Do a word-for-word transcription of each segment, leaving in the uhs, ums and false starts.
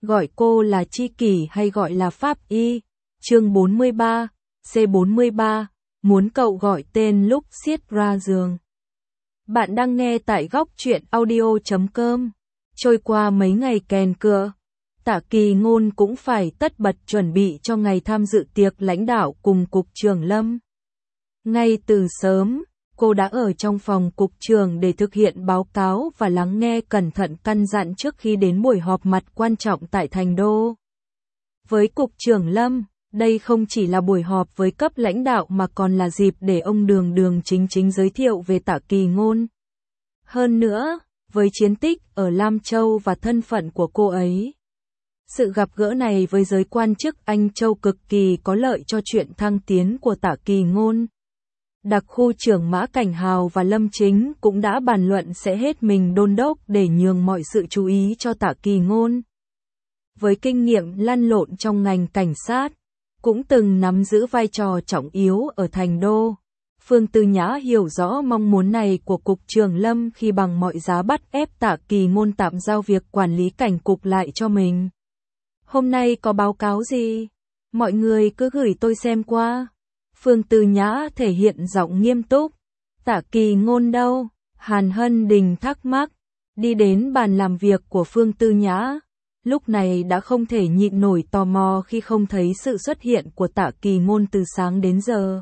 gọi cô là tri kỷ hay gọi là pháp y. Chương bốn mươi ba, C bốn mươi ba, muốn cậu gọi tên lúc xiết ra giường. Bạn đang nghe tại góc truyện audio chấm com. Trôi qua mấy ngày kèn cựa, Tạ Kỳ Ngôn cũng phải tất bật chuẩn bị cho ngày tham dự tiệc lãnh đạo cùng Cục trưởng Lâm. Ngay từ sớm, cô đã ở trong phòng Cục trưởng để thực hiện báo cáo và lắng nghe cẩn thận căn dặn trước khi đến buổi họp mặt quan trọng tại Thành Đô. Với Cục trưởng Lâm, đây không chỉ là buổi họp với cấp lãnh đạo mà còn là dịp để ông Đường Đường chính chính giới thiệu về Tạ Kỳ Ngôn. Hơn nữa, với chiến tích ở Lam Châu và thân phận của cô ấy, sự gặp gỡ này với giới quan chức Anh Châu cực kỳ có lợi cho chuyện thăng tiến của Tạ Kỳ Ngôn. Đặc khu trưởng Mã Cảnh Hào và Lâm Chính cũng đã bàn luận sẽ hết mình đôn đốc để nhường mọi sự chú ý cho Tạ Kỳ Ngôn. Với kinh nghiệm lăn lộn trong ngành cảnh sát, cũng từng nắm giữ vai trò trọng yếu ở Thành Đô, Phương Tư Nhã hiểu rõ mong muốn này của Cục trưởng Lâm khi bằng mọi giá bắt ép Tạ Kỳ Ngôn tạm giao việc quản lý cảnh cục lại cho mình. Hôm nay có báo cáo gì? Mọi người cứ gửi tôi xem qua. Phương Tư Nhã thể hiện giọng nghiêm túc. Tạ Kỳ Ngôn đâu? Hàn Hân Đình thắc mắc. Đi đến bàn làm việc của Phương Tư Nhã. Lúc này đã không thể nhịn nổi tò mò khi không thấy sự xuất hiện của Tạ Kỳ Ngôn từ sáng đến giờ.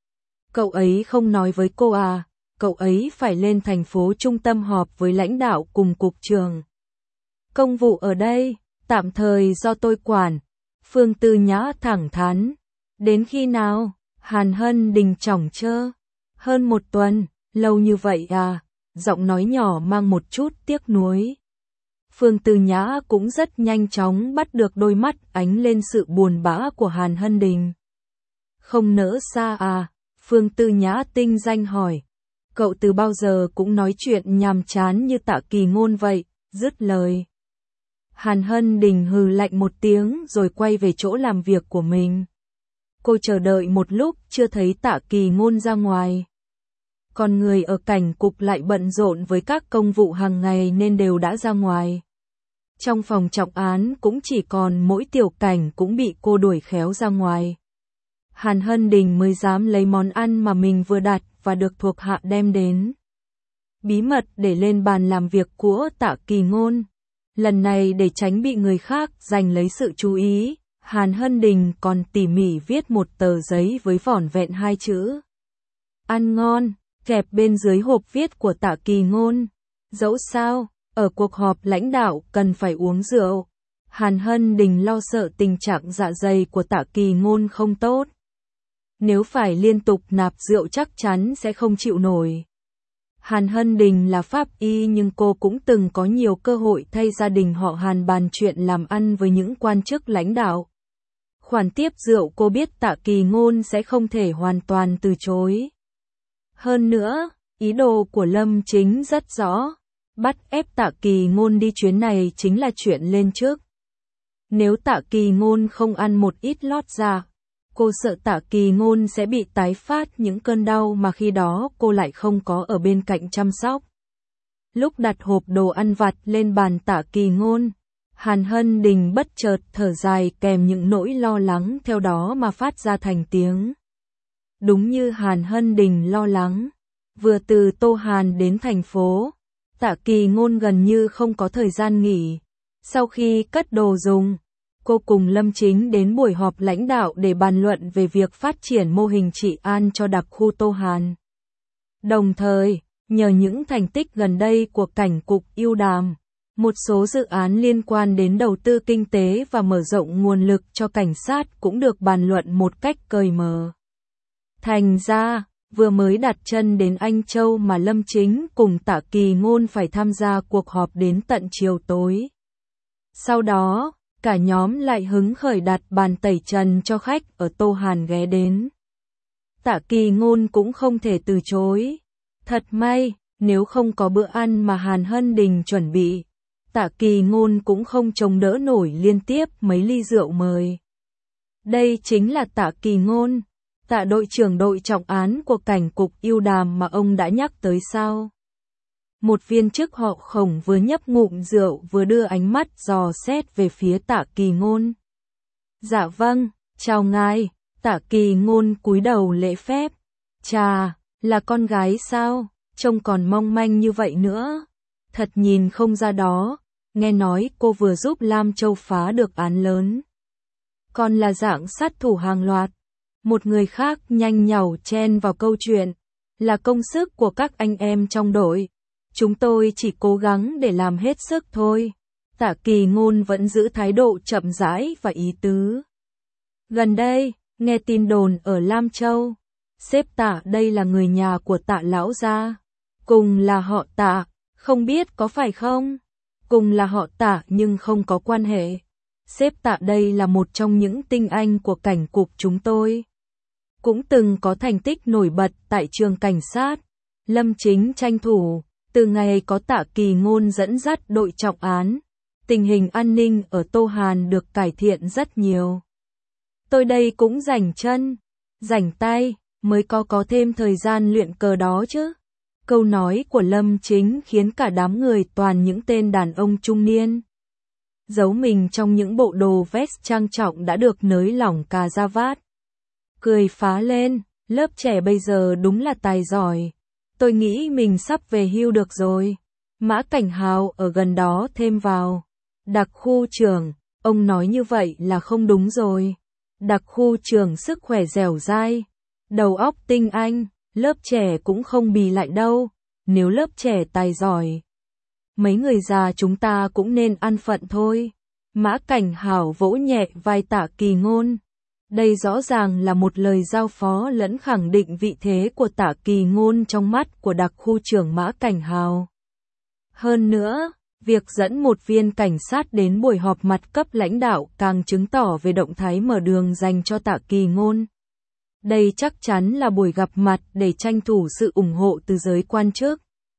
Cậu ấy không nói với cô à? Cậu ấy phải lên thành phố trung tâm họp với lãnh đạo cùng cục trưởng. Công vụ ở đây, tạm thời do tôi quản. Phương Tư Nhã thẳng thắn. Đến khi nào? Hàn Hân Đình chỏng chơ. Hơn một tuần, lâu như vậy à? Giọng nói nhỏ mang một chút tiếc nuối. Phương Tư Nhã cũng rất nhanh chóng bắt được đôi mắt ánh lên sự buồn bã của Hàn Hân Đình. Không nỡ xa à? Phương Tư Nhã tinh danh hỏi. Cậu từ bao giờ cũng nói chuyện nhàm chán như Tạ Kỳ Ngôn vậy, dứt lời. Hàn Hân Đình hừ lạnh một tiếng rồi quay về chỗ làm việc của mình. Cô chờ đợi một lúc chưa thấy Tạ Kỳ Ngôn ra ngoài. Còn người ở cảnh cục lại bận rộn với các công vụ hàng ngày nên đều đã ra ngoài. Trong phòng trọng án cũng chỉ còn mỗi Tiểu Cảnh cũng bị cô đuổi khéo ra ngoài. Hàn Hân Đình mới dám lấy món ăn mà mình vừa đặt và được thuộc hạ đem đến. Bí mật để lên bàn làm việc của Tạ Kỳ Ngôn. Lần này để tránh bị người khác giành lấy sự chú ý, Hàn Hân Đình còn tỉ mỉ viết một tờ giấy với vỏn vẹn hai chữ. Ăn ngon, kẹp bên dưới hộp viết của Tạ Kỳ Ngôn. Dẫu sao, ở cuộc họp lãnh đạo cần phải uống rượu. Hàn Hân Đình lo sợ tình trạng dạ dày của Tạ Kỳ Ngôn không tốt. Nếu phải liên tục nạp rượu chắc chắn sẽ không chịu nổi. Hàn Hân Đình là pháp y nhưng cô cũng từng có nhiều cơ hội thay gia đình họ Hàn bàn chuyện làm ăn với những quan chức lãnh đạo. Khoản tiếp rượu cô biết Tạ Kỳ Ngôn sẽ không thể hoàn toàn từ chối. Hơn nữa, ý đồ của Lâm Chính rất rõ. Bắt ép Tạ Kỳ Ngôn đi chuyến này chính là chuyện lên chức. Nếu Tạ Kỳ Ngôn không ăn một ít lót dạ, cô sợ Tạ Kỳ Ngôn sẽ bị tái phát những cơn đau mà khi đó cô lại không có ở bên cạnh chăm sóc. Lúc đặt hộp đồ ăn vặt lên bàn Tạ Kỳ Ngôn, Hàn Hân Đình bất chợt thở dài kèm những nỗi lo lắng theo đó mà phát ra thành tiếng. Đúng như Hàn Hân Đình lo lắng, vừa từ Tô Hàn đến thành phố, Tạ Kỳ Ngôn gần như không có thời gian nghỉ. Sau khi cất đồ dùng, cô cùng Lâm Chính đến buổi họp lãnh đạo để bàn luận về việc phát triển mô hình trị an cho đặc khu Tô Hàn. Đồng thời, nhờ những thành tích gần đây của cảnh cục Ưu Đàm, một số dự án liên quan đến đầu tư kinh tế và mở rộng nguồn lực cho cảnh sát cũng được bàn luận một cách cởi mở. Thành ra, vừa mới đặt chân đến Anh Châu mà Lâm Chính cùng Tạ Kỳ Ngôn phải tham gia cuộc họp đến tận chiều tối. Sau đó, cả nhóm lại hứng khởi đặt bàn tẩy trần cho khách ở Tô Hàn ghé đến. Tạ Kỳ Ngôn cũng không thể từ chối. Thật may, nếu không có bữa ăn mà Hàn Hân Đình chuẩn bị, Tạ Kỳ Ngôn cũng không chống đỡ nổi liên tiếp mấy ly rượu mời. Đây chính là Tạ Kỳ Ngôn, Tạ đội trưởng đội trọng án của cảnh cục Ưu Đàm mà ông đã nhắc tới sao? Một viên chức họ Khổng vừa nhấp ngụm rượu vừa đưa ánh mắt dò xét về phía Tạ Kỳ Ngôn. Dạ vâng, chào ngài. Tạ Kỳ Ngôn cúi đầu lễ phép. Chà, là con gái sao? Trông còn mong manh như vậy nữa. Thật nhìn không ra đó, nghe nói cô vừa giúp Lam Châu phá được án lớn. Còn là dạng sát thủ hàng loạt. Một người khác nhanh nhảu chen vào câu chuyện. Là công sức của các anh em trong đội. Chúng tôi chỉ cố gắng để làm hết sức thôi. Tạ Kỳ Ngôn vẫn giữ thái độ chậm rãi và ý tứ. Gần đây, nghe tin đồn ở Lam Châu. Sếp Tạ đây là người nhà của Tạ lão gia. Cùng là họ Tạ, không biết có phải không? Cùng là họ Tạ nhưng không có quan hệ. Sếp Tạ đây là một trong những tinh anh của cảnh cục chúng tôi. Cũng từng có thành tích nổi bật tại trường cảnh sát. Lâm Chính tranh thủ, từ ngày có Tạ Kỳ Ngôn dẫn dắt đội trọng án, tình hình an ninh ở Tô Hàn được cải thiện rất nhiều. Tôi đây cũng rảnh chân, rảnh tay, mới có có thêm thời gian luyện cờ đó chứ. Câu nói của Lâm Chính khiến cả đám người toàn những tên đàn ông trung niên. Giấu mình trong những bộ đồ vest trang trọng đã được nới lỏng cà da vát. Cười phá lên, lớp trẻ bây giờ đúng là tài giỏi. Tôi nghĩ mình sắp về hưu được rồi. Mã Cảnh Hào ở gần đó thêm vào. Đặc khu trưởng, ông nói như vậy là không đúng rồi. Đặc khu trưởng sức khỏe dẻo dai, đầu óc tinh anh, lớp trẻ cũng không bì lại đâu. Nếu lớp trẻ tài giỏi, mấy người già chúng ta cũng nên ăn phận thôi. Mã Cảnh Hào vỗ nhẹ vai Tạ Kỳ Ngôn. Đây rõ ràng là một lời giao phó lẫn khẳng định vị thế của Tạ Kỳ Ngôn trong mắt của đặc khu trưởng Mã Cảnh Hào. Hơn nữa, việc dẫn một viên cảnh sát đến buổi họp mặt cấp lãnh đạo càng chứng tỏ về động thái mở đường dành cho Tạ Kỳ Ngôn. Đây chắc chắn là buổi gặp mặt để tranh thủ sự ủng hộ từ giới quan chức.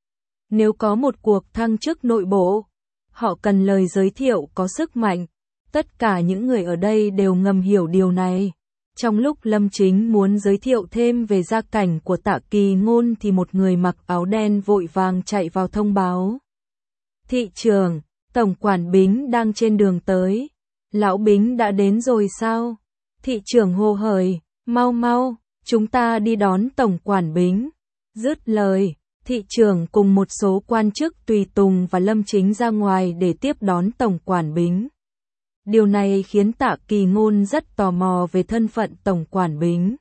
Nếu có một cuộc thăng chức nội bộ, họ cần lời giới thiệu có sức mạnh. Tất cả những người ở đây đều ngầm hiểu điều này. Trong lúc Lâm Chính muốn giới thiệu thêm về gia cảnh của Tạ Kỳ Ngôn thì một người mặc áo đen vội vàng chạy vào thông báo. Thị trưởng, Tổng quản Bính đang trên đường tới. Lão Bính đã đến rồi sao? Thị trưởng hô hởi, mau mau, chúng ta đi đón Tổng quản Bính. Dứt lời, thị trưởng cùng một số quan chức tùy tùng và Lâm Chính ra ngoài để tiếp đón Tổng quản Bính. Điều này khiến Tạ Kỳ Ngôn rất tò mò về thân phận Tổng quản Bính.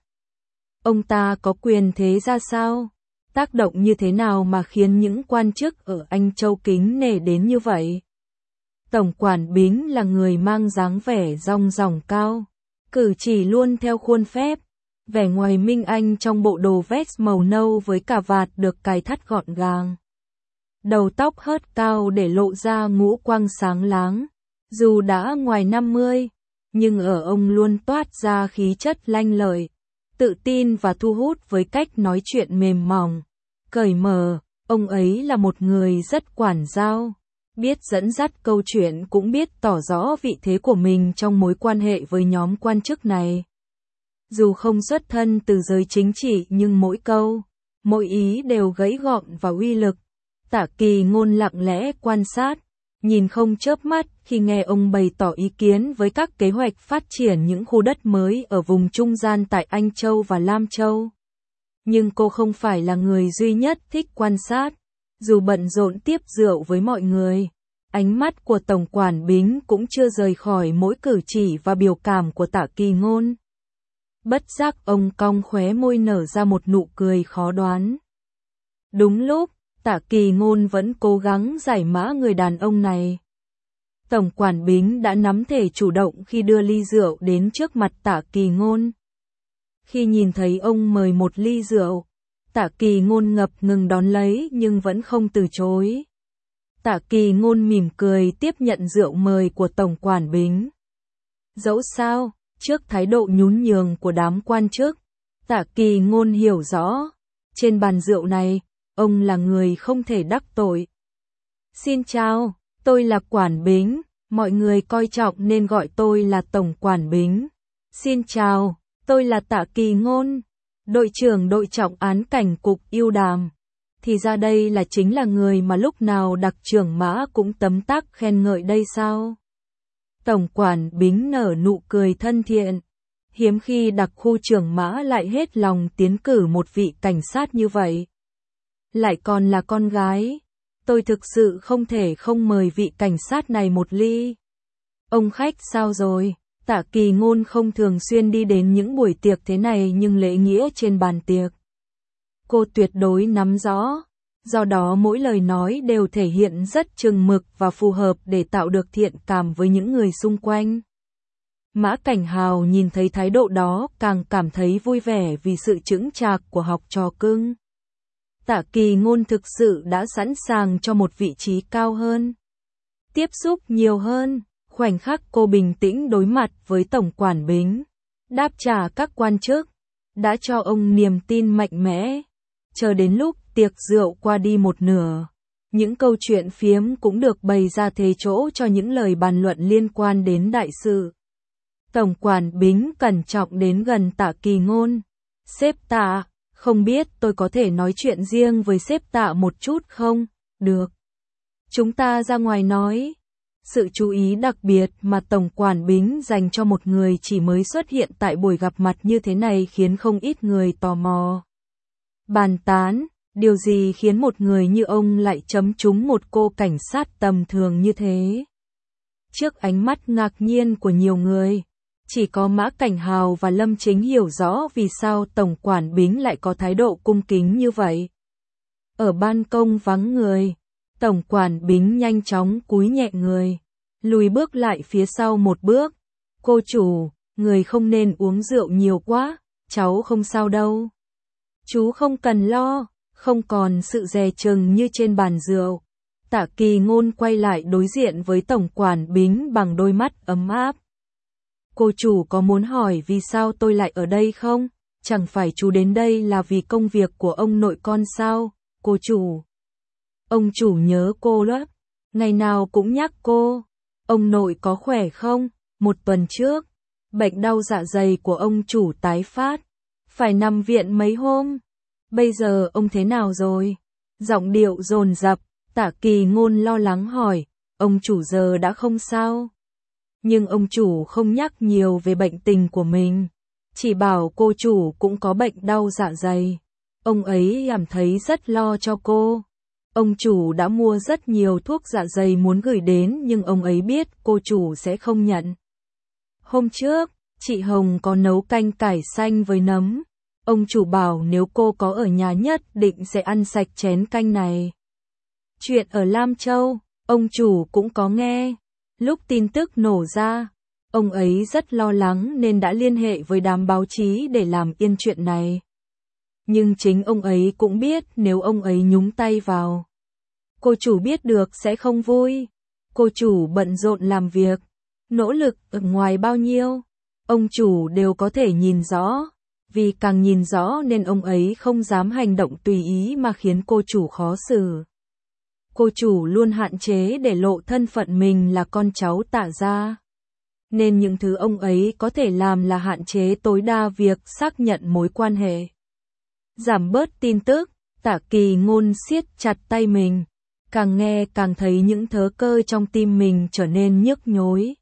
Ông ta có quyền thế ra sao? Tác động như thế nào mà khiến những quan chức ở Anh Châu kính nể đến như vậy? Tổng quản Bính là người mang dáng vẻ rong ròng cao, cử chỉ luôn theo khuôn phép, vẻ ngoài minh anh trong bộ đồ vest màu nâu với cà vạt được cài thắt gọn gàng. Đầu tóc hớt cao để lộ ra ngũ quang sáng láng. Dù đã ngoài năm mươi, nhưng ở ông luôn toát ra khí chất lanh lợi, tự tin và thu hút với cách nói chuyện mềm mỏng, cởi mở. Ông ấy là một người rất quản giao, biết dẫn dắt câu chuyện cũng biết tỏ rõ vị thế của mình trong mối quan hệ với nhóm quan chức này. Dù không xuất thân từ giới chính trị nhưng mỗi câu, mỗi ý đều gãy gọn và uy lực. Tạ Kỳ Ngôn lặng lẽ quan sát, nhìn không chớp mắt khi nghe ông bày tỏ ý kiến với các kế hoạch phát triển những khu đất mới ở vùng trung gian tại Anh Châu và Lam Châu. Nhưng cô không phải là người duy nhất thích quan sát. Dù bận rộn tiếp rượu với mọi người, ánh mắt của Tổng quản Bính cũng chưa rời khỏi mỗi cử chỉ và biểu cảm của Tạ Kỳ Ngôn. Bất giác ông cong khóe môi nở ra một nụ cười khó đoán. Đúng lúc, Tạ Kỳ Ngôn vẫn cố gắng giải mã người đàn ông này. Tổng quản Bính đã nắm thể chủ động khi đưa ly rượu đến trước mặt Tạ Kỳ Ngôn. Khi nhìn thấy ông mời một ly rượu, Tạ Kỳ Ngôn ngập ngừng đón lấy nhưng vẫn không từ chối. Tạ Kỳ Ngôn mỉm cười tiếp nhận rượu mời của Tổng quản Bính. Dẫu sao, trước thái độ nhún nhường của đám quan chức, Tạ Kỳ Ngôn hiểu rõ, trên bàn rượu này, ông là người không thể đắc tội. Xin chào, tôi là Quản Bính, mọi người coi trọng nên gọi tôi là Tổng quản Bính. Xin chào, tôi là Tạ Kỳ Ngôn, đội trưởng đội trọng án cảnh cục Yêu Đàm. thì ra đây là chính là người mà lúc nào Đặc trưởng Mã cũng tấm tắc khen ngợi đây sao? Tổng quản Bính nở nụ cười thân thiện. Hiếm khi Đặc khu trưởng Mã lại hết lòng tiến cử một vị cảnh sát như vậy. Lại còn là con gái. Tôi thực sự không thể không mời vị cảnh sát này một ly. Ông khách sao rồi? Tạ Kỳ Ngôn không thường xuyên đi đến những buổi tiệc thế này nhưng lễ nghĩa trên bàn tiệc cô tuyệt đối nắm rõ. Do đó mỗi lời nói đều thể hiện rất chừng mực và phù hợp để tạo được thiện cảm với những người xung quanh. Mã Cảnh Hào nhìn thấy thái độ đó càng cảm thấy vui vẻ vì sự chững chạc của học trò cưng. Tạ Kỳ Ngôn thực sự đã sẵn sàng cho một vị trí cao hơn, tiếp xúc nhiều hơn. Khoảnh khắc cô bình tĩnh đối mặt với Tổng quản Bính, đáp trả các quan chức, đã cho ông niềm tin mạnh mẽ. Chờ đến lúc tiệc rượu qua đi một nửa, những câu chuyện phiếm cũng được bày ra thế chỗ cho những lời bàn luận liên quan đến đại sự. Tổng quản Bính cẩn trọng đến gần Tạ Kỳ Ngôn. Sếp Tạ, không biết tôi có thể nói chuyện riêng với sếp Tạ một chút không? Được. Chúng ta ra ngoài nói. Sự chú ý đặc biệt mà Tổng quản Bính dành cho một người chỉ mới xuất hiện tại buổi gặp mặt như thế này khiến không ít người tò mò. Bàn tán, điều gì khiến một người như ông lại chấm trúng một cô cảnh sát tầm thường như thế? Trước ánh mắt ngạc nhiên của nhiều người, chỉ có Mã Cảnh Hào và Lâm Chính hiểu rõ vì sao Tổng quản Bính lại có thái độ cung kính như vậy. Ở ban công vắng người, Tổng quản Bính nhanh chóng cúi nhẹ người, lùi bước lại phía sau một bước. Cô chủ, người không nên uống rượu nhiều quá, cháu không sao đâu. Chú không cần lo, không còn sự dè chừng như trên bàn rượu. Tạ Kỳ Ngôn quay lại đối diện với Tổng quản Bính bằng đôi mắt ấm áp. Cô chủ có muốn hỏi vì sao tôi lại ở đây không? Chẳng phải chú đến đây là vì công việc của ông nội con sao, cô chủ? Ông chủ nhớ cô lắm, ngày nào cũng nhắc cô. Ông nội có khỏe không? Một tuần trước, bệnh đau dạ dày của ông chủ tái phát, phải nằm viện mấy hôm. Bây giờ ông thế nào rồi? Giọng điệu dồn dập, Tạ Kỳ Ngôn lo lắng hỏi, ông chủ giờ đã không sao. Nhưng ông chủ không nhắc nhiều về bệnh tình của mình, chỉ bảo cô chủ cũng có bệnh đau dạ dày. Ông ấy cảm thấy rất lo cho cô. Ông chủ đã mua rất nhiều thuốc dạ dày muốn gửi đến nhưng ông ấy biết cô chủ sẽ không nhận. Hôm trước, chị Hồng có nấu canh cải xanh với nấm. Ông chủ bảo nếu cô có ở nhà nhất định sẽ ăn sạch chén canh này. Chuyện ở Lam Châu, ông chủ cũng có nghe. Lúc tin tức nổ ra, ông ấy rất lo lắng nên đã liên hệ với đám báo chí để làm yên chuyện này. Nhưng chính ông ấy cũng biết nếu ông ấy nhúng tay vào, cô chủ biết được sẽ không vui. Cô chủ bận rộn làm việc, nỗ lực ở ngoài bao nhiêu, ông chủ đều có thể nhìn rõ. Vì càng nhìn rõ nên ông ấy không dám hành động tùy ý mà khiến cô chủ khó xử. Cô chủ luôn hạn chế để lộ thân phận mình là con cháu Tạ gia. Nên những thứ ông ấy có thể làm là hạn chế tối đa việc xác nhận mối quan hệ. Giảm bớt tin tức, Tạ Kỳ Ngôn siết chặt tay mình, càng nghe càng thấy những thớ cơ trong tim mình trở nên nhức nhối.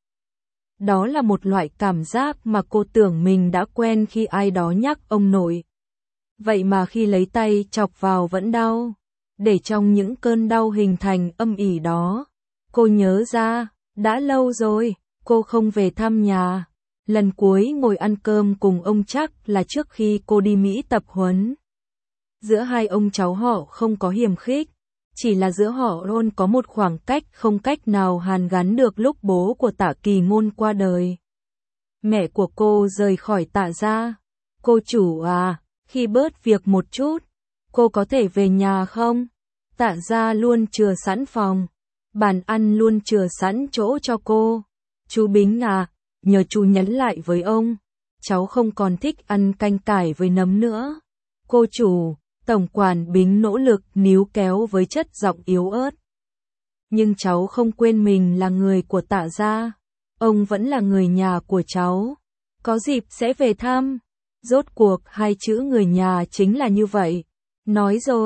Đó là một loại cảm giác mà cô tưởng mình đã quen khi ai đó nhắc ông nội. Vậy mà khi lấy tay chọc vào vẫn đau. Để trong những cơn đau hình thành âm ỉ đó, cô nhớ ra, đã lâu rồi, cô không về thăm nhà. Lần cuối ngồi ăn cơm cùng ông chắc là trước khi cô đi Mỹ tập huấn. Giữa hai ông cháu họ không có hiềm khích, chỉ là giữa họ luôn có một khoảng cách không cách nào hàn gắn được lúc bố của Tạ Kỳ Ngôn qua đời. Mẹ của cô rời khỏi Tạ gia. Cô chủ à, khi bớt việc một chút, cô có thể về nhà không? Tạ gia luôn chừa sẵn phòng, bàn ăn luôn chừa sẵn chỗ cho cô. Chú Bính à, nhờ chú nhắn lại với ông, cháu không còn thích ăn canh cải với nấm nữa. Cô chủ, Tổng quản Bính nỗ lực níu kéo với chất giọng yếu ớt. Nhưng cháu không quên mình là người của Tạ gia, ông vẫn là người nhà của cháu. Có dịp sẽ về thăm. Rốt cuộc hai chữ người nhà chính là như vậy. Nói rồi,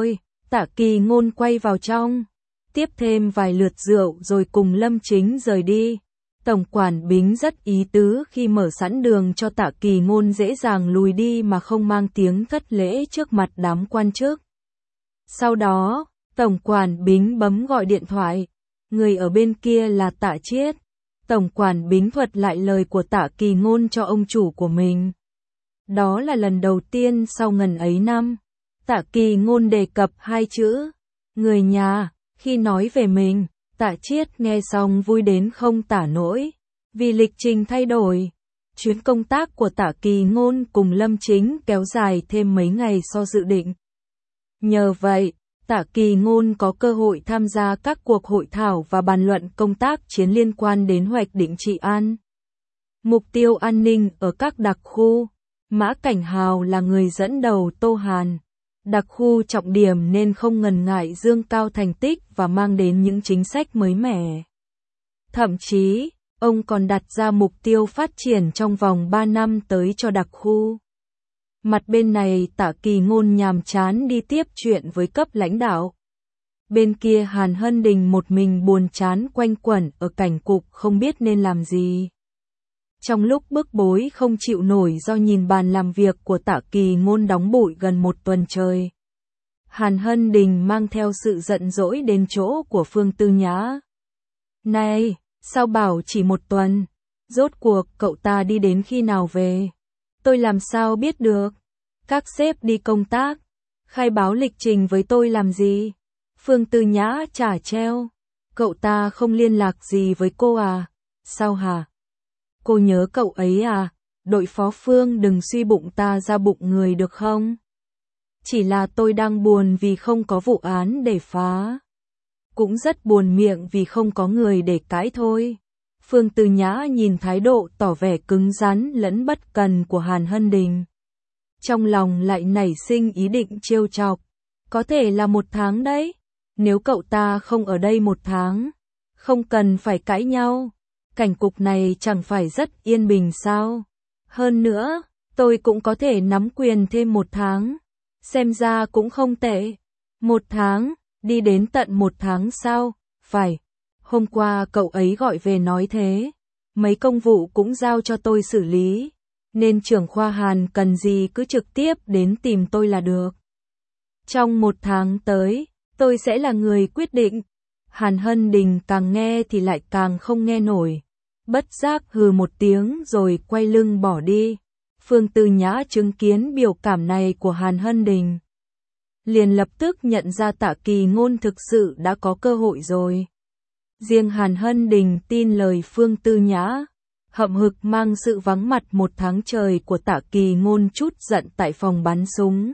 Tạ Kỳ Ngôn quay vào trong, tiếp thêm vài lượt rượu rồi cùng Lâm Chính rời đi. Tổng quản Bính rất ý tứ khi mở sẵn đường cho Tạ Kỳ Ngôn dễ dàng lùi đi mà không mang tiếng thất lễ trước mặt đám quan chức. Sau đó, Tổng quản Bính bấm gọi điện thoại. Người ở bên kia là Tạ Chiết. Tổng quản Bính thuật lại lời của Tạ Kỳ Ngôn cho ông chủ của mình. Đó là lần đầu tiên sau ngần ấy năm, Tạ Kỳ Ngôn đề cập hai chữ người nhà khi nói về mình. Tạ Chiết nghe xong vui đến không tả nổi. Vì lịch trình thay đổi, chuyến công tác của Tạ Kỳ Ngôn cùng Lâm Chính kéo dài thêm mấy ngày so dự định. Nhờ vậy, Tạ Kỳ Ngôn có cơ hội tham gia các cuộc hội thảo và bàn luận công tác chiến liên quan đến hoạch định trị an. Mục tiêu an ninh ở các đặc khu. Mã Cảnh Hào là người dẫn đầu Tô Hàn. Đặc khu trọng điểm nên không ngần ngại dương cao thành tích và mang đến những chính sách mới mẻ. Thậm chí, ông còn đặt ra mục tiêu phát triển trong vòng ba năm tới cho đặc khu. Mặt bên này Tạ Kỳ Ngôn nhàm chán đi tiếp chuyện với cấp lãnh đạo. Bên kia Hàn Hân Đình một mình buồn chán quanh quẩn ở cảnh cục không biết nên làm gì. Trong lúc bức bối không chịu nổi do nhìn bàn làm việc của Tạ Kỳ Ngôn đóng bụi gần một tuần trời, Hàn Hân Đình mang theo sự giận dỗi đến chỗ của Phương Tư Nhã. Này, sao bảo chỉ một tuần? Rốt cuộc cậu ta đi đến khi nào về? Tôi làm sao biết được? Các sếp đi công tác, khai báo lịch trình với tôi làm gì? Phương Tư Nhã chả treo. Cậu ta không liên lạc gì với cô à? Sao hả? Cô nhớ cậu ấy à? Đội phó Phương đừng suy bụng ta ra bụng người được không? Chỉ là tôi đang buồn vì không có vụ án để phá. Cũng rất buồn miệng vì không có người để cãi thôi. Phương Tư Nhã nhìn thái độ tỏ vẻ cứng rắn lẫn bất cần của Hàn Hân Đình. Trong lòng lại nảy sinh ý định trêu chọc. Có thể là một tháng đấy. Nếu cậu ta không ở đây một tháng, không cần phải cãi nhau. Cảnh cục này chẳng phải rất yên bình sao? Hơn nữa, tôi cũng có thể nắm quyền thêm một tháng. Xem ra cũng không tệ. Một tháng, đi đến tận một tháng sao? Phải. Hôm qua cậu ấy gọi về nói thế. Mấy công vụ cũng giao cho tôi xử lý. Nên trưởng khoa Hàn cần gì cứ trực tiếp đến tìm tôi là được. Trong một tháng tới, tôi sẽ là người quyết định. Hàn Hân Đình càng nghe thì lại càng không nghe nổi. Bất giác hừ một tiếng rồi quay lưng bỏ đi. Phương Tư Nhã chứng kiến biểu cảm này của Hàn Hân Đình, liền lập tức nhận ra Tạ Kỳ Ngôn thực sự đã có cơ hội rồi. Riêng Hàn Hân Đình tin lời Phương Tư Nhã, hậm hực mang sự vắng mặt một tháng trời của Tạ Kỳ Ngôn chút giận tại phòng bắn súng.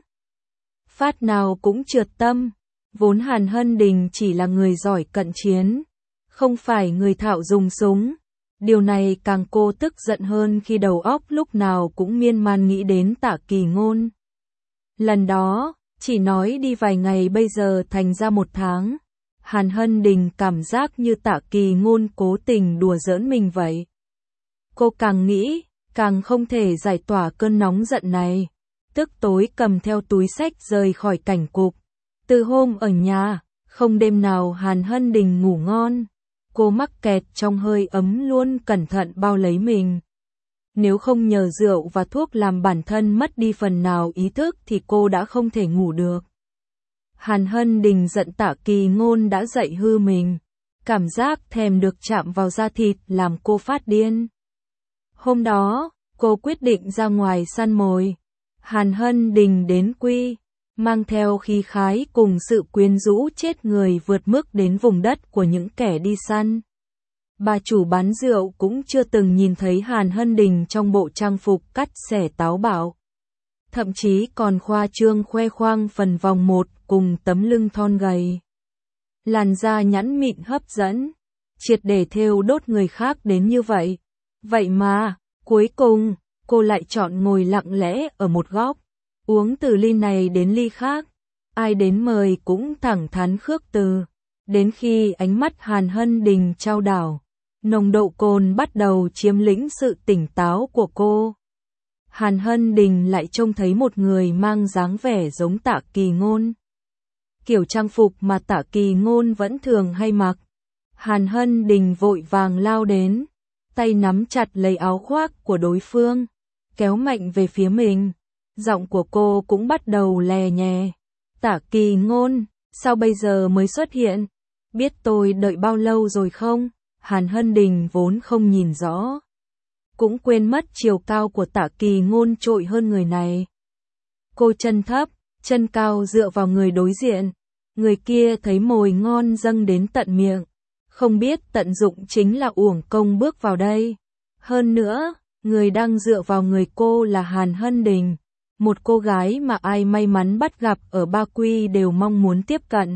Phát nào cũng trượt tâm, vốn Hàn Hân Đình chỉ là người giỏi cận chiến, không phải người thạo dùng súng. Điều này càng cô tức giận hơn khi đầu óc lúc nào cũng miên man nghĩ đến Tạ Kỳ Ngôn. Lần đó, chỉ nói đi vài ngày bây giờ thành ra một tháng. Hàn Hân Đình cảm giác như Tạ Kỳ Ngôn cố tình đùa giỡn mình vậy. Cô càng nghĩ, càng không thể giải tỏa cơn nóng giận này. Tức tối cầm theo túi xách rời khỏi cảnh cục. Từ hôm ở nhà, không đêm nào Hàn Hân Đình ngủ ngon. Cô mắc kẹt trong hơi ấm luôn cẩn thận bao lấy mình. Nếu không nhờ rượu và thuốc làm bản thân mất đi phần nào ý thức thì cô đã không thể ngủ được. Hàn Hân Đình giận Tạ Kỳ Ngôn đã dạy hư mình. Cảm giác thèm được chạm vào da thịt làm cô phát điên. Hôm đó, cô quyết định ra ngoài săn mồi. Hàn Hân Đình đến Quy, mang theo khí khái cùng sự quyến rũ chết người vượt mức đến vùng đất của những kẻ đi săn. Bà chủ bán rượu cũng chưa từng nhìn thấy Hàn Hân Đình trong bộ trang phục cắt xẻ táo bạo. Thậm chí còn khoa trương khoe khoang phần vòng một cùng tấm lưng thon gầy. Làn da nhẵn mịn hấp dẫn, triệt để thêu đốt người khác đến như vậy. Vậy mà, cuối cùng, cô lại chọn ngồi lặng lẽ ở một góc, uống từ ly này đến ly khác. Ai đến mời cũng thẳng thắn khước từ. Đến khi ánh mắt Hàn Hân Đình chao đảo, nồng độ cồn bắt đầu chiếm lĩnh sự tỉnh táo của cô. Hàn Hân Đình lại trông thấy một người mang dáng vẻ giống Tạ Kỳ Ngôn. kiểu trang phục mà Tạ Kỳ Ngôn vẫn thường hay mặc. Hàn Hân Đình vội vàng lao đến, tay nắm chặt lấy áo khoác của đối phương, kéo mạnh về phía mình. Giọng của cô cũng bắt đầu lè nhè. Tạ Kỳ Ngôn, sao bây giờ mới xuất hiện? Biết tôi đợi bao lâu rồi không? Hàn Hân Đình vốn không nhìn rõ, cũng quên mất chiều cao của Tạ Kỳ Ngôn trội hơn người này. Cô chân thấp, chân cao dựa vào người đối diện. Người kia thấy mồi ngon dâng đến tận miệng, không biết tận dụng chính là uổng công bước vào đây. Hơn nữa, người đang dựa vào người cô là Hàn Hân Đình, một cô gái mà ai may mắn bắt gặp ở Ba Quy đều mong muốn tiếp cận.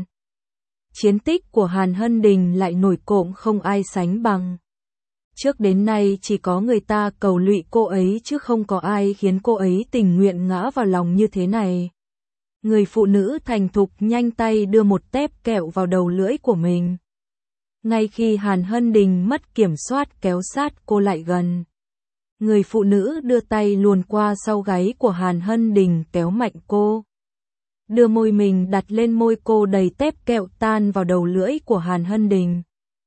Chiến tích của Hàn Hân Đình lại nổi cộm không ai sánh bằng. Trước đến nay chỉ có người ta cầu lụy cô ấy chứ không có ai khiến cô ấy tình nguyện ngã vào lòng như thế này. Người phụ nữ thành thục nhanh tay đưa một tép kẹo vào đầu lưỡi của mình. Ngay khi Hàn Hân Đình mất kiểm soát kéo sát cô lại gần, người phụ nữ đưa tay luồn qua sau gáy của Hàn Hân Đình kéo mạnh cô. Đưa môi mình đặt lên môi cô đầy tép kẹo tan vào đầu lưỡi của Hàn Hân Đình.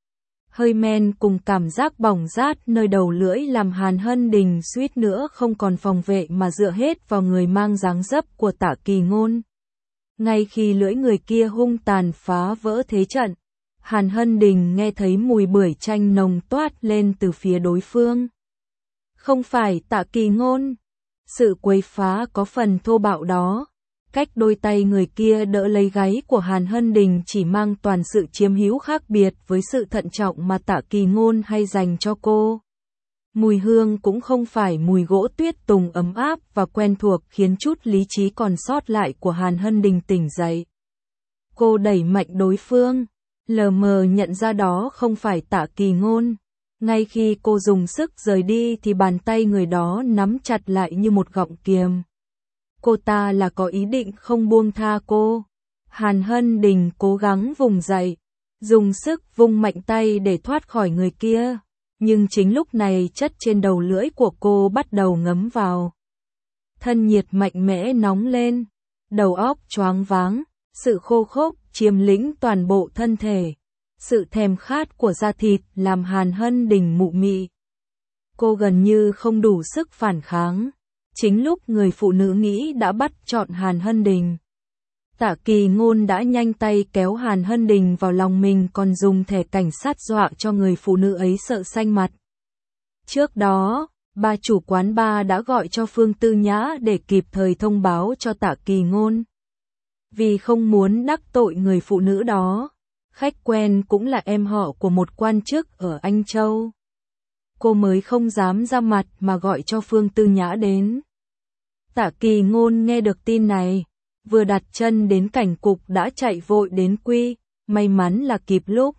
Hơi men cùng cảm giác bỏng rát nơi đầu lưỡi làm Hàn Hân Đình suýt nữa không còn phòng vệ mà dựa hết vào người mang dáng dấp của Tạ Kỳ Ngôn. Ngay khi lưỡi người kia hung tàn phá vỡ thế trận, Hàn Hân Đình nghe thấy mùi bưởi chanh nồng toát lên từ phía đối phương. Không phải Tạ Kỳ Ngôn. Sự quấy phá có phần thô bạo đó. Cách đôi tay người kia đỡ lấy gáy của Hàn Hân Đình chỉ mang toàn sự chiếm hữu khác biệt với sự thận trọng mà Tạ Kỳ Ngôn hay dành cho cô. Mùi hương cũng không phải mùi gỗ tuyết tùng ấm áp và quen thuộc khiến chút lý trí còn sót lại của Hàn Hân Đình tỉnh dậy. Cô đẩy mạnh đối phương, lờ mờ nhận ra đó không phải Tạ Kỳ Ngôn. Ngay khi cô dùng sức rời đi thì bàn tay người đó nắm chặt lại như một gọng kiềm. Cô ta là có ý định không buông tha cô. Hàn Hân Đình cố gắng vùng dậy, dùng sức vung mạnh tay để thoát khỏi người kia. Nhưng chính lúc này chất trên đầu lưỡi của cô bắt đầu ngấm vào. Thân nhiệt mạnh mẽ nóng lên, đầu óc choáng váng, sự khô khốc chiếm lĩnh toàn bộ thân thể. Sự thèm khát của da thịt làm Hàn Hân Đình mụ mị. Cô gần như không đủ sức phản kháng. Chính lúc người phụ nữ nghĩ đã bắt trọn Hàn Hân Đình, Tạ Kỳ Ngôn đã nhanh tay kéo Hàn Hân Đình vào lòng mình, còn dùng thẻ cảnh sát dọa cho người phụ nữ ấy sợ xanh mặt. Trước đó, bà chủ quán bar đã gọi cho Phương Tư Nhã để kịp thời thông báo cho Tạ Kỳ Ngôn. Vì không muốn đắc tội người phụ nữ đó, khách quen cũng là em họ của một quan chức ở Anh Châu, cô mới không dám ra mặt mà gọi cho Phương Tư Nhã đến. Tạ Kỳ Ngôn nghe được tin này, vừa đặt chân đến cảnh cục đã chạy vội đến Quy, may mắn là kịp lúc.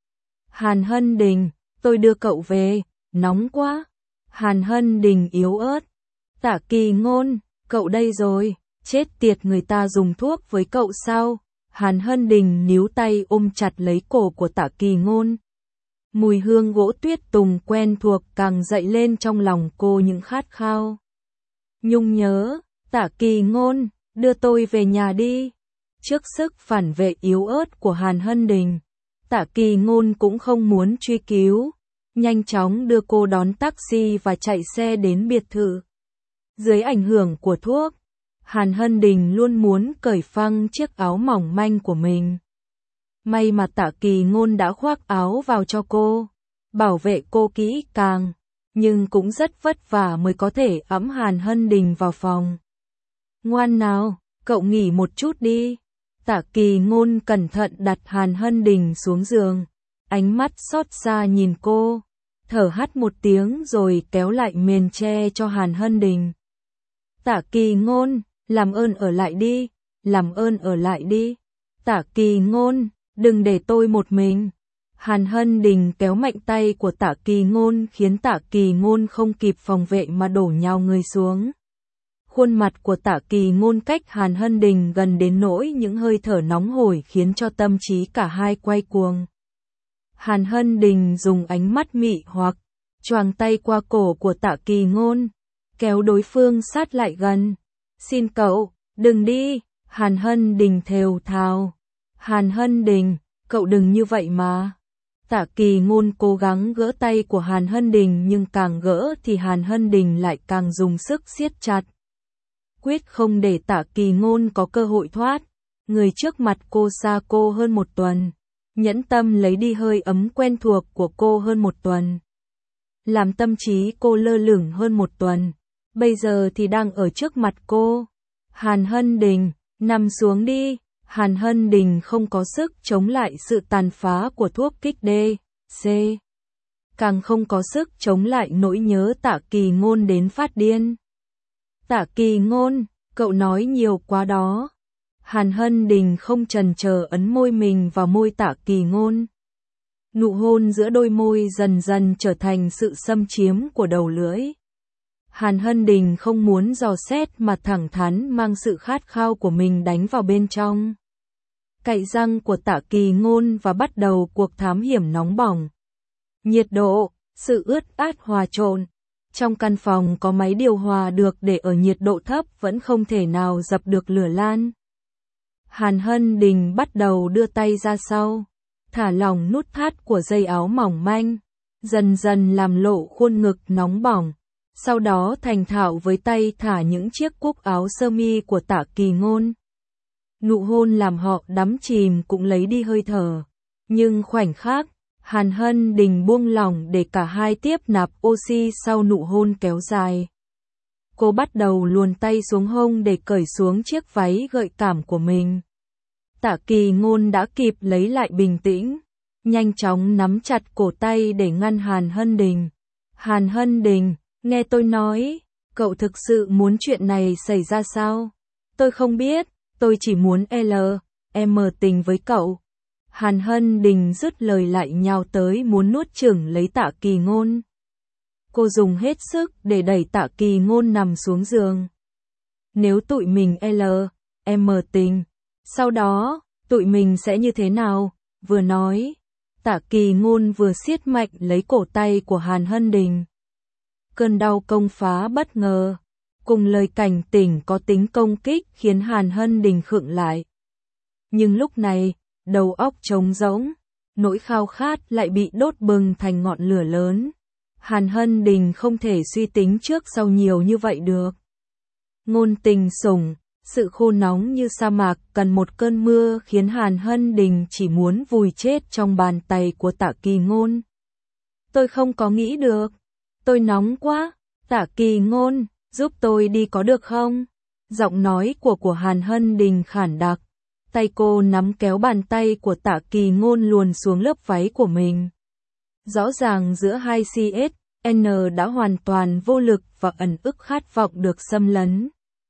Hàn Hân Đình, tôi đưa cậu về, nóng quá. Hàn Hân Đình yếu ớt. Tạ Kỳ Ngôn, cậu đây rồi, chết tiệt, người ta dùng thuốc với cậu sao? Hàn Hân Đình níu tay ôm chặt lấy cổ của Tạ Kỳ Ngôn. Mùi hương gỗ tuyết tùng quen thuộc càng dậy lên trong lòng cô những khát khao. Nhung nhớ, Tạ Kỳ Ngôn, đưa tôi về nhà đi. Trước sức phản vệ yếu ớt của Hàn Hân Đình, Tạ Kỳ Ngôn cũng không muốn truy cứu, nhanh chóng đưa cô đón taxi và chạy xe đến biệt thự. Dưới ảnh hưởng của thuốc, Hàn Hân Đình luôn muốn cởi phăng chiếc áo mỏng manh của mình. May mà Tạ Kỳ Ngôn đã khoác áo vào cho cô, bảo vệ cô kỹ càng, nhưng cũng rất vất vả mới có thể ẵm Hàn Hân Đình vào phòng. Ngoan nào, cậu nghỉ một chút đi. Tạ Kỳ Ngôn cẩn thận đặt Hàn Hân Đình xuống giường, ánh mắt xót xa nhìn cô, thở hắt một tiếng rồi kéo lại mền che cho Hàn Hân Đình. Tạ Kỳ Ngôn, làm ơn ở lại đi, làm ơn ở lại đi. Tạ Kỳ Ngôn, đừng để tôi một mình. Hàn Hân Đình kéo mạnh tay của Tạ Kỳ Ngôn khiến Tạ Kỳ Ngôn không kịp phòng vệ mà đổ nhào người xuống. Khuôn mặt của Tạ Kỳ Ngôn cách Hàn Hân Đình gần đến nỗi những hơi thở nóng hổi khiến cho tâm trí cả hai quay cuồng. Hàn Hân Đình dùng ánh mắt mị hoặc, choàng tay qua cổ của Tạ Kỳ Ngôn, kéo đối phương sát lại gần. Xin cậu, đừng đi. Hàn Hân Đình thều thào, Hàn Hân Đình, cậu đừng như vậy mà. Tạ Kỳ Ngôn cố gắng gỡ tay của Hàn Hân Đình nhưng càng gỡ thì Hàn Hân Đình lại càng dùng sức siết chặt. Quyết không để Tạ Kỳ Ngôn có cơ hội thoát. Người trước mặt cô xa cô hơn một tuần. Nhẫn tâm lấy đi hơi ấm quen thuộc của cô hơn một tuần. Làm tâm trí cô lơ lửng hơn một tuần. Bây giờ thì đang ở trước mặt cô. Hàn Hân Đình, nằm xuống đi. Hàn Hân Đình không có sức chống lại sự tàn phá của thuốc kích D, C. Càng không có sức chống lại nỗi nhớ Tạ Kỳ Ngôn đến phát điên. Tạ Kỳ Ngôn, cậu nói nhiều quá đó. Hàn Hân Đình không chần chờ ấn môi mình vào môi Tạ Kỳ Ngôn. Nụ hôn giữa đôi môi dần dần trở thành sự xâm chiếm của đầu lưỡi. Hàn Hân Đình không muốn dò xét mà thẳng thắn mang sự khát khao của mình đánh vào bên trong. Cạy răng của Tạ Kỳ Ngôn và bắt đầu cuộc thám hiểm nóng bỏng. Nhiệt độ, sự ướt át hòa trộn. Trong căn phòng có máy điều hòa được để ở nhiệt độ thấp vẫn không thể nào dập được lửa lan. Hàn Hân Đình bắt đầu đưa tay ra sau, thả lỏng nút thắt của dây áo mỏng manh, dần dần làm lộ khuôn ngực nóng bỏng. Sau đó thành thạo với tay thả những chiếc cúc áo sơ mi của Tạ Kỳ Ngôn. Nụ hôn làm họ đắm chìm cũng lấy đi hơi thở. Nhưng khoảnh khắc, Hàn Hân Đình buông lỏng để cả hai tiếp nạp oxy sau nụ hôn kéo dài. Cô bắt đầu luồn tay xuống hông để cởi xuống chiếc váy gợi cảm của mình. Tạ Kỳ Ngôn đã kịp lấy lại bình tĩnh, nhanh chóng nắm chặt cổ tay để ngăn Hàn Hân Đình. Hàn Hân Đình, nghe tôi nói, cậu thực sự muốn chuyện này xảy ra sao? Tôi không biết, tôi chỉ muốn L, M tình với cậu. Hàn Hân Đình dứt lời lại nhào tới muốn nuốt chửng lấy Tạ Kỳ Ngôn. Cô dùng hết sức để đẩy Tạ Kỳ Ngôn nằm xuống giường. Nếu tụi mình L, M tình, sau đó, tụi mình sẽ như thế nào? Vừa nói, Tạ Kỳ Ngôn vừa siết mạnh lấy cổ tay của Hàn Hân Đình. Cơn đau công phá bất ngờ, cùng lời cảnh tỉnh có tính công kích khiến Hàn Hân Đình khựng lại. Nhưng lúc này, đầu óc trống rỗng, nỗi khao khát lại bị đốt bừng thành ngọn lửa lớn. Hàn Hân Đình không thể suy tính trước sau nhiều như vậy được. Ngôn tình sủng, sự khô nóng như sa mạc cần một cơn mưa khiến Hàn Hân Đình chỉ muốn vùi chết trong bàn tay của Tạ Kỳ Ngôn. Tôi không có nghĩ được. Tôi nóng quá. Tạ Kỳ Ngôn, giúp tôi đi có được không? Giọng nói của của Hàn Hân Đình khản đặc. Tay cô nắm kéo bàn tay của Tạ Kỳ Ngôn luồn xuống lớp váy của mình. Rõ ràng giữa hai C S N đã hoàn toàn vô lực và ẩn ức khát vọng được xâm lấn.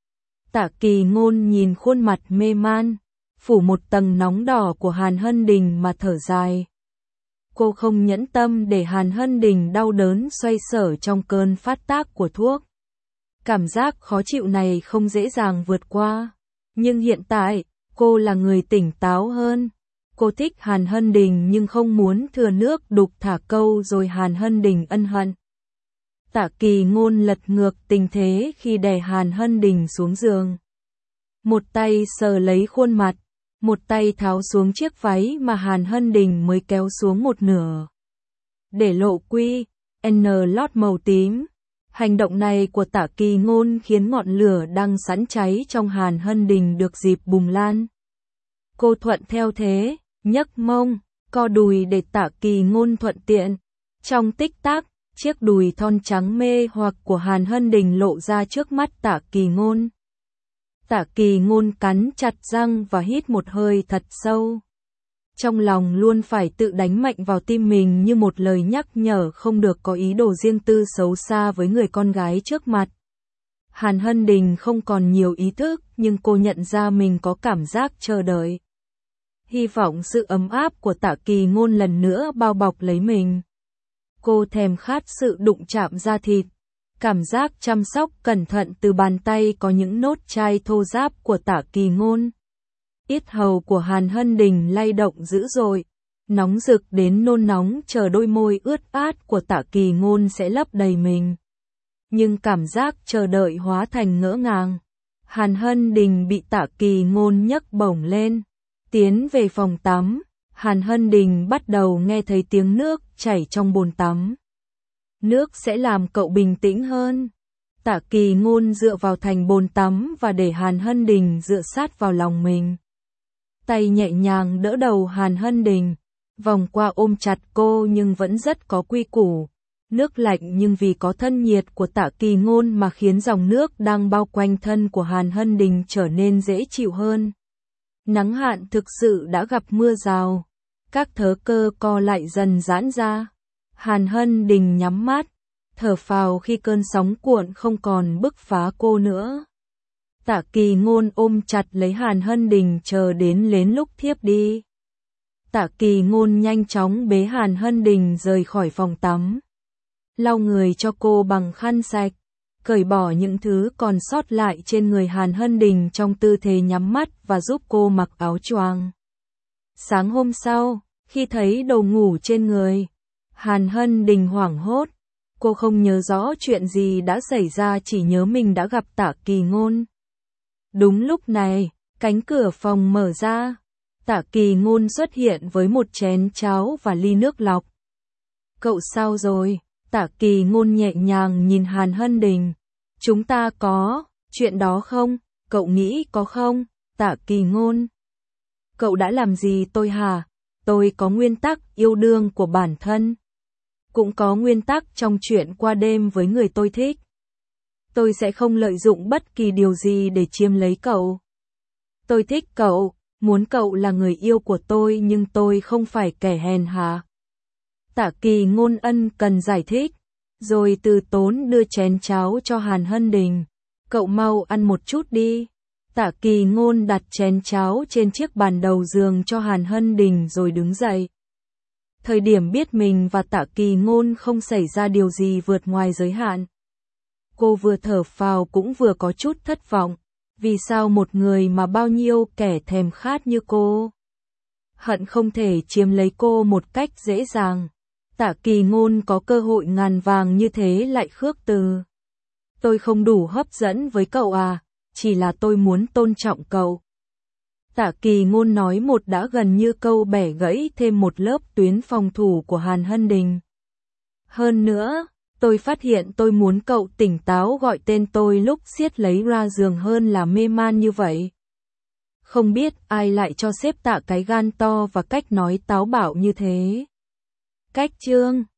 Tạ Kỳ Ngôn nhìn khuôn mặt mê man, phủ một tầng nóng đỏ của Hàn Hân Đình mà thở dài. Cô không nhẫn tâm để Hàn Hân Đình đau đớn xoay sở trong cơn phát tác của thuốc. Cảm giác khó chịu này không dễ dàng vượt qua. Nhưng hiện tại, cô là người tỉnh táo hơn. Cô thích Hàn Hân Đình nhưng không muốn thừa nước đục thả câu rồi Hàn Hân Đình ân hận. Tạ Kỳ Ngôn lật ngược tình thế khi đè Hàn Hân Đình xuống giường. Một tay sờ lấy khuôn mặt, một tay tháo xuống chiếc váy mà Hàn Hân Đình mới kéo xuống một nửa. Để lộ quy, N lót màu tím. Hành động này của Tạ Kỳ Ngôn khiến ngọn lửa đang sẵn cháy trong Hàn Hân Đình được dịp bùng lan. Cô thuận theo thế, nhấc mông, co đùi để Tạ Kỳ Ngôn thuận tiện. Trong tích tắc, chiếc đùi thon trắng mê hoặc của Hàn Hân Đình lộ ra trước mắt Tạ Kỳ Ngôn. Tạ Kỳ Ngôn cắn chặt răng và hít một hơi thật sâu. Trong lòng luôn phải tự đánh mạnh vào tim mình như một lời nhắc nhở không được có ý đồ riêng tư xấu xa với người con gái trước mặt. Hàn Hân Đình không còn nhiều ý thức nhưng cô nhận ra mình có cảm giác chờ đợi. Hy vọng sự ấm áp của Tạ Kỳ Ngôn lần nữa bao bọc lấy mình. Cô thèm khát sự đụng chạm da thịt. Cảm giác chăm sóc cẩn thận từ bàn tay có những nốt chai thô ráp của Tạ Kỳ Ngôn. Yết hầu của Hàn Hân Đình lay động dữ dội, nóng rực đến nôn nóng chờ đôi môi ướt át của Tạ Kỳ Ngôn sẽ lấp đầy mình. Nhưng cảm giác chờ đợi hóa thành ngỡ ngàng. Hàn Hân Đình bị Tạ Kỳ Ngôn nhấc bổng lên. Tiến về phòng tắm, Hàn Hân Đình bắt đầu nghe thấy tiếng nước chảy trong bồn tắm. Nước sẽ làm cậu bình tĩnh hơn. Tạ Kỳ Ngôn dựa vào thành bồn tắm và để Hàn Hân Đình dựa sát vào lòng mình. Tay nhẹ nhàng đỡ đầu Hàn Hân Đình, vòng qua ôm chặt cô nhưng vẫn rất có quy củ. Nước lạnh nhưng vì có thân nhiệt của Tạ Kỳ Ngôn mà khiến dòng nước đang bao quanh thân của Hàn Hân Đình trở nên dễ chịu hơn. Nắng hạn thực sự đã gặp mưa rào. Các thớ cơ co lại dần giãn ra. Hàn Hân Đình nhắm mắt, thở phào khi cơn sóng cuộn không còn bức phá cô nữa. Tạ Kỳ Ngôn ôm chặt lấy Hàn Hân Đình chờ đến đến lúc thiếp đi. Tạ Kỳ Ngôn nhanh chóng bế Hàn Hân Đình rời khỏi phòng tắm. Lau người cho cô bằng khăn sạch, cởi bỏ những thứ còn sót lại trên người Hàn Hân Đình trong tư thế nhắm mắt và giúp cô mặc áo choàng. Sáng hôm sau, khi thấy đồ ngủ trên người, Hàn Hân Đình hoảng hốt. Cô không nhớ rõ chuyện gì đã xảy ra, chỉ nhớ mình đã gặp Tạ Kỳ Ngôn. Đúng lúc này, cánh cửa phòng mở ra. Tạ Kỳ Ngôn xuất hiện với một chén cháo và ly nước lọc. Cậu sao rồi? Tạ Kỳ Ngôn nhẹ nhàng nhìn Hàn Hân Đình. Chúng ta có chuyện đó không? Cậu nghĩ có không? Tạ Kỳ Ngôn. Cậu đã làm gì tôi hả? Tôi có nguyên tắc yêu đương của bản thân. Cũng có nguyên tắc trong chuyện qua đêm với người tôi thích. Tôi sẽ không lợi dụng bất kỳ điều gì để chiếm lấy cậu. Tôi thích cậu, muốn cậu là người yêu của tôi nhưng tôi không phải kẻ hèn hạ. Tạ Kỳ Ngôn ân cần giải thích, rồi từ tốn đưa chén cháo cho Hàn Hân Đình. Cậu mau ăn một chút đi. Tạ Kỳ Ngôn đặt chén cháo trên chiếc bàn đầu giường cho Hàn Hân Đình rồi đứng dậy. Thời điểm biết mình và Tạ Kỳ Ngôn không xảy ra điều gì vượt ngoài giới hạn. Cô vừa thở phào cũng vừa có chút thất vọng. Vì sao một người mà bao nhiêu kẻ thèm khát như cô hận không thể chiếm lấy cô một cách dễ dàng. Tạ Kỳ Ngôn có cơ hội ngàn vàng như thế lại khước từ. Tôi không đủ hấp dẫn với cậu à, chỉ là tôi muốn tôn trọng cậu. Tạ Kỳ Ngôn nói một đã gần như câu bẻ gãy thêm một lớp tuyến phòng thủ của Hàn Hân Đình. Hơn nữa, tôi phát hiện tôi muốn cậu tỉnh táo gọi tên tôi lúc siết lấy ra giường hơn là mê man như vậy. Không biết ai lại cho sếp Tạ cái gan to và cách nói táo bạo như thế. Cách chương